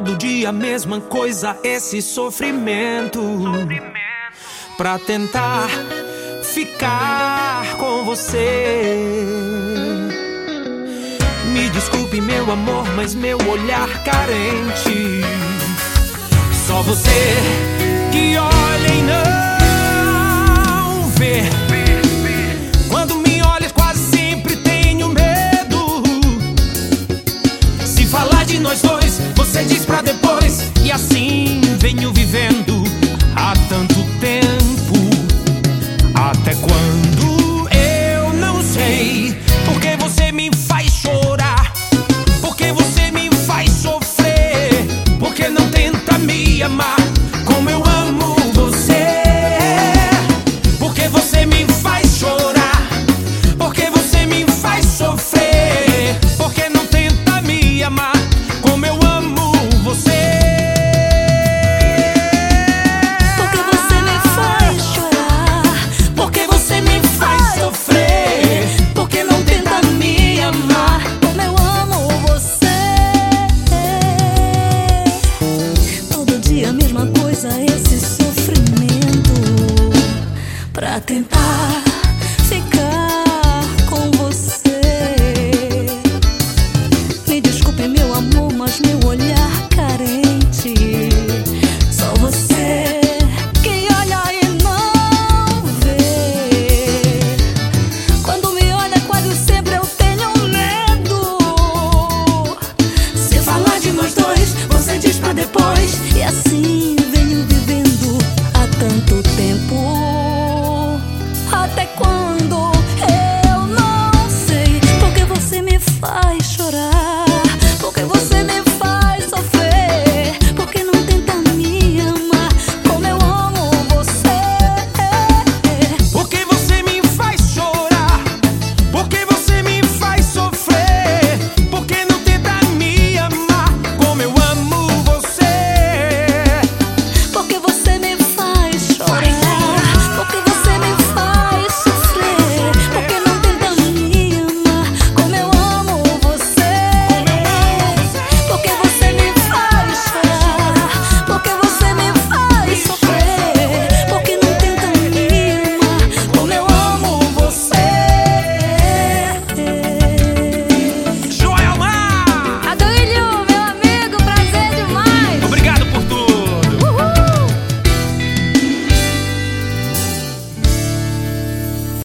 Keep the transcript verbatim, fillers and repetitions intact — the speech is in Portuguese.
Todo dia a mesma coisa, esse sofrimento, pra tentar ficar com você. Me desculpe, meu amor, mas meu olhar carente, só você que olha e não vê. Quando me olhas quase sempre tenho medo. Se falar de nós dois, você diz pra depois. E assim venho vivendo há tanto tempo. Até quando eu não sei. Porque você me faz chorar, porque você me faz sofrer, porque não tenta me amar como eu amo você. Porque você me faz chorar, porque você me faz sofrer, porque não tenta me amar como eu amo você. Porque você me faz chorar, porque você me faz sofrer, porque não tenta me amar como eu amo você. Todo dia a mesma coisa, esse sofrimento, pra tentar